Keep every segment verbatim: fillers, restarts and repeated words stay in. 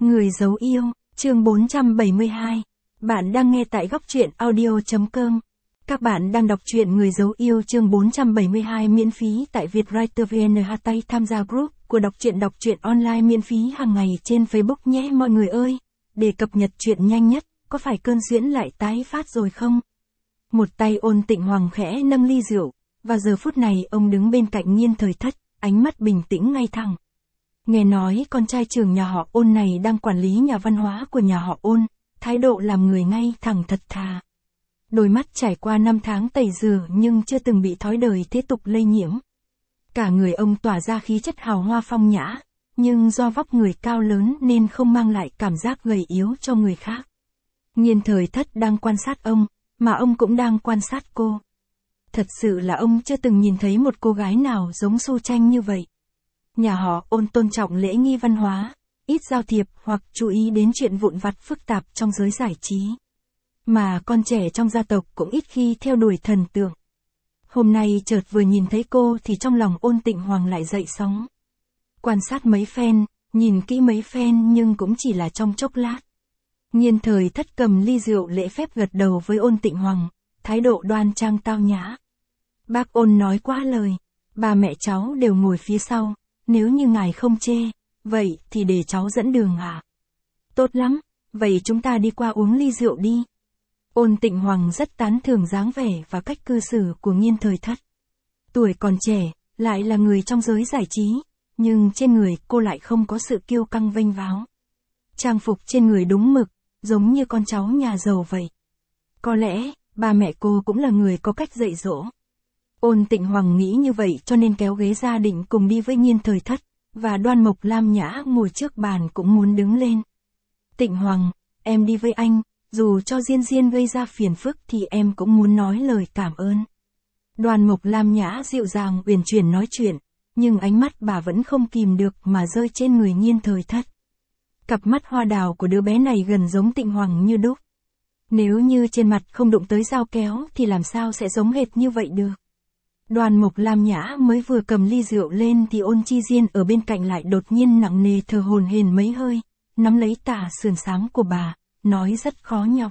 Người giấu yêu, chương bốn trăm bảy mươi hai. Bạn đang nghe tại góc truyện audio chấm com. Các bạn đang đọc truyện Người giấu yêu chương bốn trăm bảy mươi hai miễn phí tại Vietwriter vê en. Tay tham gia group của đọc truyện đọc truyện online miễn phí hàng ngày trên Facebook nhé mọi người ơi. Để cập nhật truyện nhanh nhất, có phải cơn suyễn lại tái phát rồi không? Một tay Ôn Tịnh Hoàng khẽ nâng ly rượu, và giờ phút này ông đứng bên cạnh Nhiên Thời Thất, ánh mắt bình tĩnh ngay thẳng. Nghe nói con trai trưởng nhà họ Ôn này đang quản lý nhà văn hóa của nhà họ Ôn, thái độ làm người ngay thẳng thật thà. Đôi mắt trải qua năm tháng tẩy rửa nhưng chưa từng bị thói đời thế tục lây nhiễm. Cả người ông tỏa ra khí chất hào hoa phong nhã, nhưng do vóc người cao lớn nên không mang lại cảm giác gầy yếu cho người khác. Nhiên Thời Thất đang quan sát ông, mà ông cũng đang quan sát cô. Thật sự là ông chưa từng nhìn thấy một cô gái nào giống Su Tranh như vậy. Nhà họ Ôn tôn trọng lễ nghi văn hóa, ít giao thiệp hoặc chú ý đến chuyện vụn vặt phức tạp trong giới giải trí. Mà con trẻ trong gia tộc cũng ít khi theo đuổi thần tượng. Hôm nay chợt vừa nhìn thấy cô thì trong lòng Ôn Tịnh Hoàng lại dậy sóng. Quan sát mấy phen, nhìn kỹ mấy phen nhưng cũng chỉ là trong chốc lát. Nhiên Thời Thất cầm ly rượu lễ phép gật đầu với Ôn Tịnh Hoàng, thái độ đoan trang tao nhã. Bác Ôn nói quá lời, ba mẹ cháu đều ngồi phía sau. Nếu như ngài không chê, vậy thì để cháu dẫn đường à? Tốt lắm, vậy chúng ta đi qua uống ly rượu đi. Ôn Tịnh Hoàng rất tán thưởng dáng vẻ và cách cư xử của Nhiên Thời Thất. Tuổi còn trẻ, lại là người trong giới giải trí, nhưng trên người cô lại không có sự kiêu căng vênh váo. Trang phục trên người đúng mực, giống như con cháu nhà giàu vậy. Có lẽ, ba mẹ cô cũng là người có cách dạy dỗ. Ôn Tịnh Hoàng nghĩ như vậy cho nên kéo ghế ra định cùng đi với Nhiên Thời Thất, và Đoan Mộc Lam Nhã ngồi trước bàn cũng muốn đứng lên. Tịnh Hoàng, em đi với anh, dù cho Diên Diên gây ra phiền phức thì em cũng muốn nói lời cảm ơn. Đoan Mộc Lam Nhã dịu dàng uyển chuyển nói chuyện, nhưng ánh mắt bà vẫn không kìm được mà rơi trên người Nhiên Thời Thất. Cặp mắt hoa đào của đứa bé này gần giống Tịnh Hoàng như đúc. Nếu như trên mặt không đụng tới dao kéo thì làm sao sẽ giống hệt như vậy được. Đoan Mộc Lam Nhã mới vừa cầm ly rượu lên thì Ôn Chi Diên ở bên cạnh lại đột nhiên nặng nề thở hổn hển mấy hơi, nắm lấy tà sườn xám của bà, nói rất khó nhọc.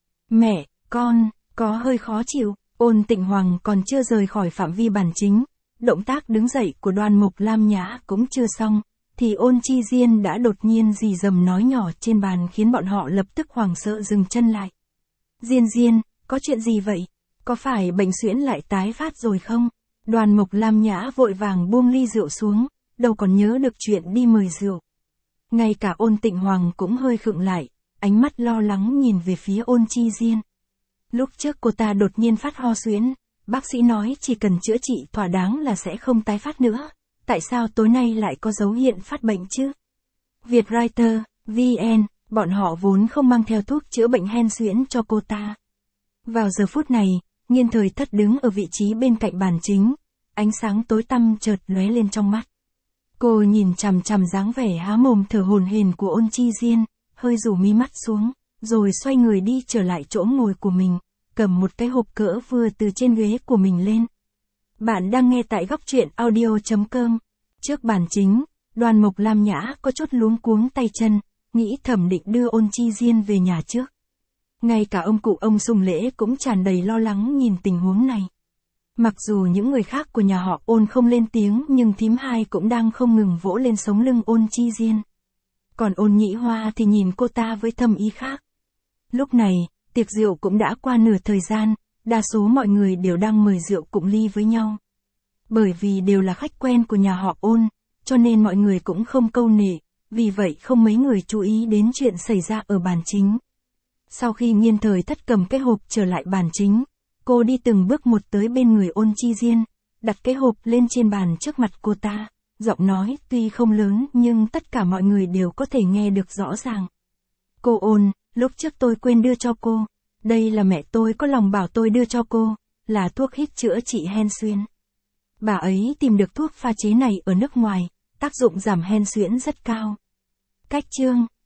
Mẹ, con, có hơi khó chịu. Ôn Tịnh Hoàng còn chưa rời khỏi phạm vi bản chính, động tác đứng dậy của Đoan Mộc Lam Nhã cũng chưa xong, thì Ôn Chi Diên đã đột nhiên rì rầm nói nhỏ trên bàn khiến bọn họ lập tức hoảng sợ dừng chân lại. Diên Diên, có chuyện gì vậy? Có phải bệnh suyễn lại tái phát rồi không? Đoan Mộc Lam Nhã vội vàng buông ly rượu xuống, đâu còn nhớ được chuyện đi mời rượu. Ngay cả Ôn Tịnh Hoàng cũng hơi khựng lại, ánh mắt lo lắng nhìn về phía Ôn Chi Diên. Lúc trước cô ta đột nhiên phát ho suyễn, bác sĩ nói chỉ cần chữa trị thỏa đáng là sẽ không tái phát nữa. Tại sao tối nay lại có dấu hiện phát bệnh chứ? Vietwriter, vê en, bọn họ vốn không mang theo thuốc chữa bệnh hen suyễn cho cô ta. Vào giờ phút này, Nhiên Thời Thất đứng ở vị trí bên cạnh bàn chính, ánh sáng tối tăm chợt lóe lên trong mắt. Cô nhìn chằm chằm dáng vẻ há mồm thở hổn hển của Ôn Chi Diên, hơi rủ mí mắt xuống, rồi xoay người đi trở lại chỗ ngồi của mình, cầm một cái hộp cỡ vừa từ trên ghế của mình lên. Bạn đang nghe tại góc truyện audio chấm com. Trước bàn chính, Đoan Mộc Lam Nhã có chút luống cuống tay chân, nghĩ thầm định đưa Ôn Chi Diên về nhà trước. Ngay cả ông cụ ông Sùng Lễ cũng tràn đầy lo lắng nhìn tình huống này. Mặc dù những người khác của nhà họ Ôn không lên tiếng nhưng thím hai cũng đang không ngừng vỗ lên sống lưng Ôn Chi Diên. Còn Ôn Nhĩ Hoa thì nhìn cô ta với thâm ý khác. Lúc này, tiệc rượu cũng đã qua nửa thời gian, đa số mọi người đều đang mời rượu cụng ly với nhau. Bởi vì đều là khách quen của nhà họ Ôn, cho nên mọi người cũng không câu nệ, vì vậy không mấy người chú ý đến chuyện xảy ra ở bàn chính. Sau khi Nhiên Thời Thất cầm cái hộp trở lại bàn chính, cô đi từng bước một tới bên người Ôn Chi Diên, đặt cái hộp lên trên bàn trước mặt cô ta, giọng nói tuy không lớn nhưng tất cả mọi người đều có thể nghe được rõ ràng. Cô Ôn, lúc trước tôi quên đưa cho cô, đây là mẹ tôi có lòng bảo tôi đưa cho cô, là thuốc hít chữa trị hen suyễn. Bà ấy tìm được thuốc pha chế này ở nước ngoài, tác dụng giảm hen suyễn rất cao. Cách chương